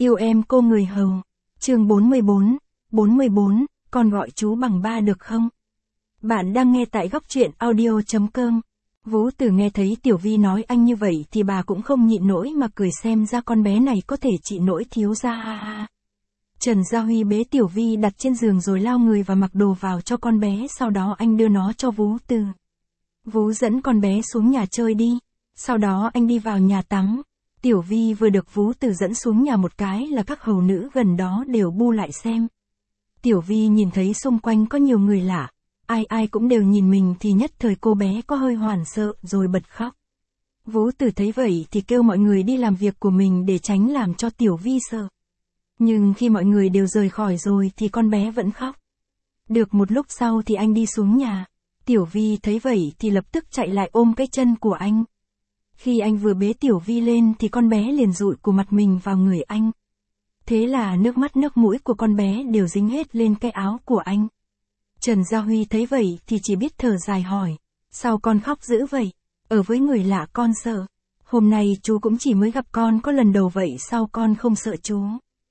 Yêu em cô người hầu. Chương 44, con gọi chú bằng ba được không? Bạn đang nghe tại góc truyện audio.com. Vũ Tử nghe thấy Tiểu Vi nói anh như vậy thì bà cũng không nhịn nổi mà cười, xem ra con bé này có thể trị nỗi thiếu gia ha ha. Trần Gia Huy bế Tiểu Vi đặt trên giường rồi lao người và mặc đồ vào cho con bé, sau đó anh đưa nó cho Vũ Tử. Vũ dẫn con bé xuống nhà chơi đi, sau đó anh đi vào nhà tắm. Tiểu Vi vừa được Vũ Tử dẫn xuống nhà một cái là các hầu nữ gần đó đều bu lại xem. Tiểu Vi nhìn thấy xung quanh có nhiều người lạ, ai ai cũng đều nhìn mình thì nhất thời cô bé có hơi hoảng sợ rồi bật khóc. Vũ Tử thấy vậy thì kêu mọi người đi làm việc của mình để tránh làm cho Tiểu Vi sợ. Nhưng khi mọi người đều rời khỏi rồi thì con bé vẫn khóc. Được một lúc sau thì anh đi xuống nhà. Tiểu Vi thấy vậy thì lập tức chạy lại ôm cái chân của anh. Khi anh vừa bế Tiểu Vi lên thì con bé liền dụi của mặt mình vào người anh. Thế là nước mắt nước mũi của con bé đều dính hết lên cái áo của anh. Trần Gia Huy thấy vậy thì chỉ biết thở dài hỏi, sao con khóc dữ vậy? Ở với người lạ con sợ. Hôm nay chú cũng chỉ mới gặp con có lần đầu vậy, sao con không sợ chú?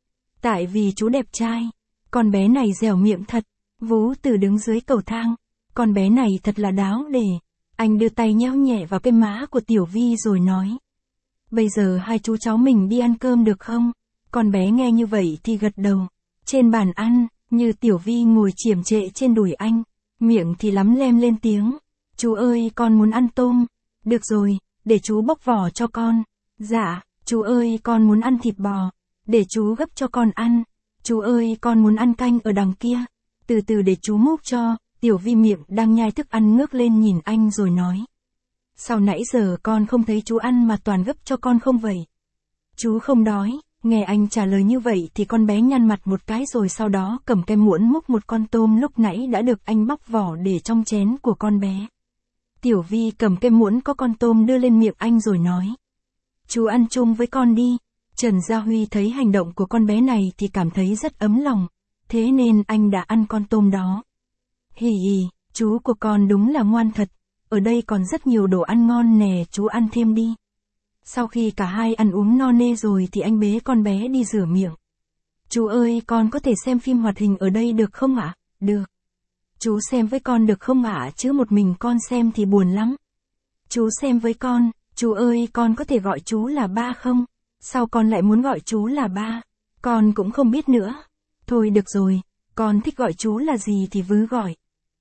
Tại vì chú đẹp trai. Con bé này dẻo miệng thật. Vũ Tử đứng dưới cầu thang. Con bé này thật là đáo để. Anh đưa tay nhéo nhẹ vào cái má của Tiểu Vi rồi nói. Bây giờ hai chú cháu mình đi ăn cơm được không? Con bé nghe như vậy thì gật đầu. Trên bàn ăn, như Tiểu Vi ngồi chiềm trệ trên đùi anh, miệng thì lắm lem lên tiếng. Chú ơi, con muốn ăn tôm. Được rồi, để chú bóc vỏ cho con. Dạ, chú ơi, con muốn ăn thịt bò. Để chú gấp cho con ăn. Chú ơi, con muốn ăn canh ở đằng kia. Từ từ để chú múc cho. Tiểu Vi miệng đang nhai thức ăn ngước lên nhìn anh rồi nói. Sao nãy giờ con không thấy chú ăn mà toàn gấp cho con không vậy? Chú không đói. Nghe anh trả lời như vậy thì con bé nhăn mặt một cái rồi sau đó cầm cái muỗng múc một con tôm lúc nãy đã được anh bóc vỏ để trong chén của con bé. Tiểu Vi cầm cái muỗng có con tôm đưa lên miệng anh rồi nói. Chú ăn chung với con đi. Trần Gia Huy thấy hành động của con bé này thì cảm thấy rất ấm lòng. Thế nên anh đã ăn con tôm đó. Hì hì, chú của con đúng là ngoan thật. Ở đây còn rất nhiều đồ ăn ngon nè, chú ăn thêm đi. Sau khi cả hai ăn uống no nê rồi thì anh bế con bé đi rửa miệng. Chú ơi, con có thể xem phim hoạt hình ở đây được không ạ? Được. Chú xem với con được không ạ, chứ một mình con xem thì buồn lắm. Chú xem với con. Chú ơi, con có thể gọi chú là ba không? Sao con lại muốn gọi chú là ba? Con cũng không biết nữa. Thôi được rồi, con thích gọi chú là gì thì cứ gọi.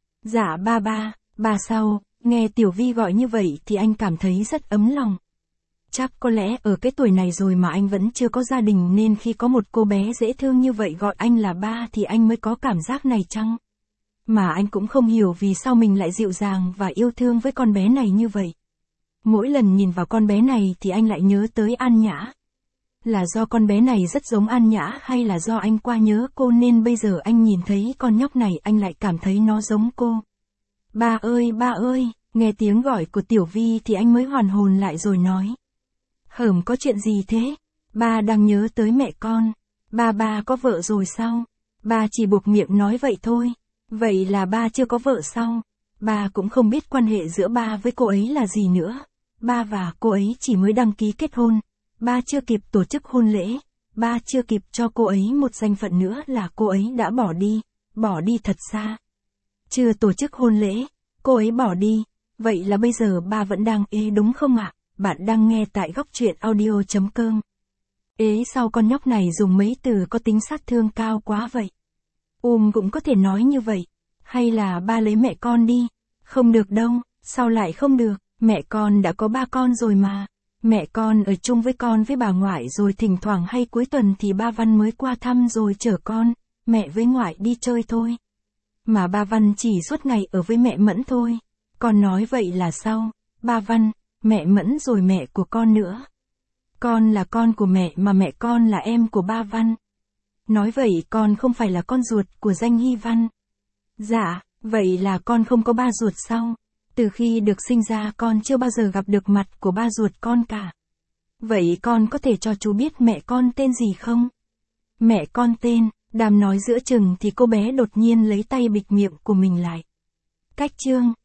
Dạ ba sao? Nghe Tiểu Vi gọi như vậy thì anh cảm thấy rất ấm lòng. Chắc có lẽ ở cái tuổi này rồi mà anh vẫn chưa có gia đình nên khi có một cô bé dễ thương như vậy gọi anh là ba thì anh mới có cảm giác này chăng? Mà anh cũng không hiểu vì sao mình lại dịu dàng và yêu thương với con bé này như vậy. Mỗi lần nhìn vào con bé này thì anh lại nhớ tới An Nhã. Là do con bé này rất giống An Nhã hay là do anh quá nhớ cô nên bây giờ anh nhìn thấy con nhóc này anh lại cảm thấy nó giống cô. Ba ơi, nghe tiếng gọi của Tiểu Vi thì anh mới hoàn hồn lại rồi nói. Hởm, có chuyện gì thế? Ba đang nhớ tới mẹ con. Ba có vợ rồi sao? Ba chỉ buộc miệng nói vậy thôi. Vậy là ba chưa có vợ sao? Ba cũng không biết quan hệ giữa ba với cô ấy là gì nữa. Ba và cô ấy chỉ mới đăng ký kết hôn. Ba chưa kịp tổ chức hôn lễ. Ba chưa kịp cho cô ấy một danh phận nữa là cô ấy đã bỏ đi thật xa. Chưa tổ chức hôn lễ, cô ấy bỏ đi. Vậy là bây giờ ba vẫn đang ế đúng không ạ? Bạn đang nghe tại góc truyện audio.com. Ế sao con nhóc này dùng mấy từ có tính sát thương cao quá vậy? Cũng có thể nói như vậy. Hay là ba lấy mẹ con đi? Không được đâu, sao lại không được? Mẹ con đã có ba con rồi mà. Mẹ con ở chung với con với bà ngoại rồi thỉnh thoảng hay cuối tuần thì ba Văn mới qua thăm rồi chở con, mẹ với ngoại đi chơi thôi. Mà ba Văn chỉ suốt ngày ở với mẹ Mẫn thôi. Con nói vậy là sao? Ba Văn, mẹ Mẫn rồi mẹ của con nữa. Con là con của mẹ mà mẹ con là em của ba Văn. Nói vậy con không phải là con ruột của Danh Hy Văn. Dạ, vậy là con không có ba ruột sao? Từ khi được sinh ra con chưa bao giờ gặp được mặt của ba ruột con cả. Vậy con có thể cho chú biết mẹ con tên gì không? Mẹ con tên, Đàm nói giữa chừng thì cô bé đột nhiên lấy tay bịt miệng của mình lại. Cách chương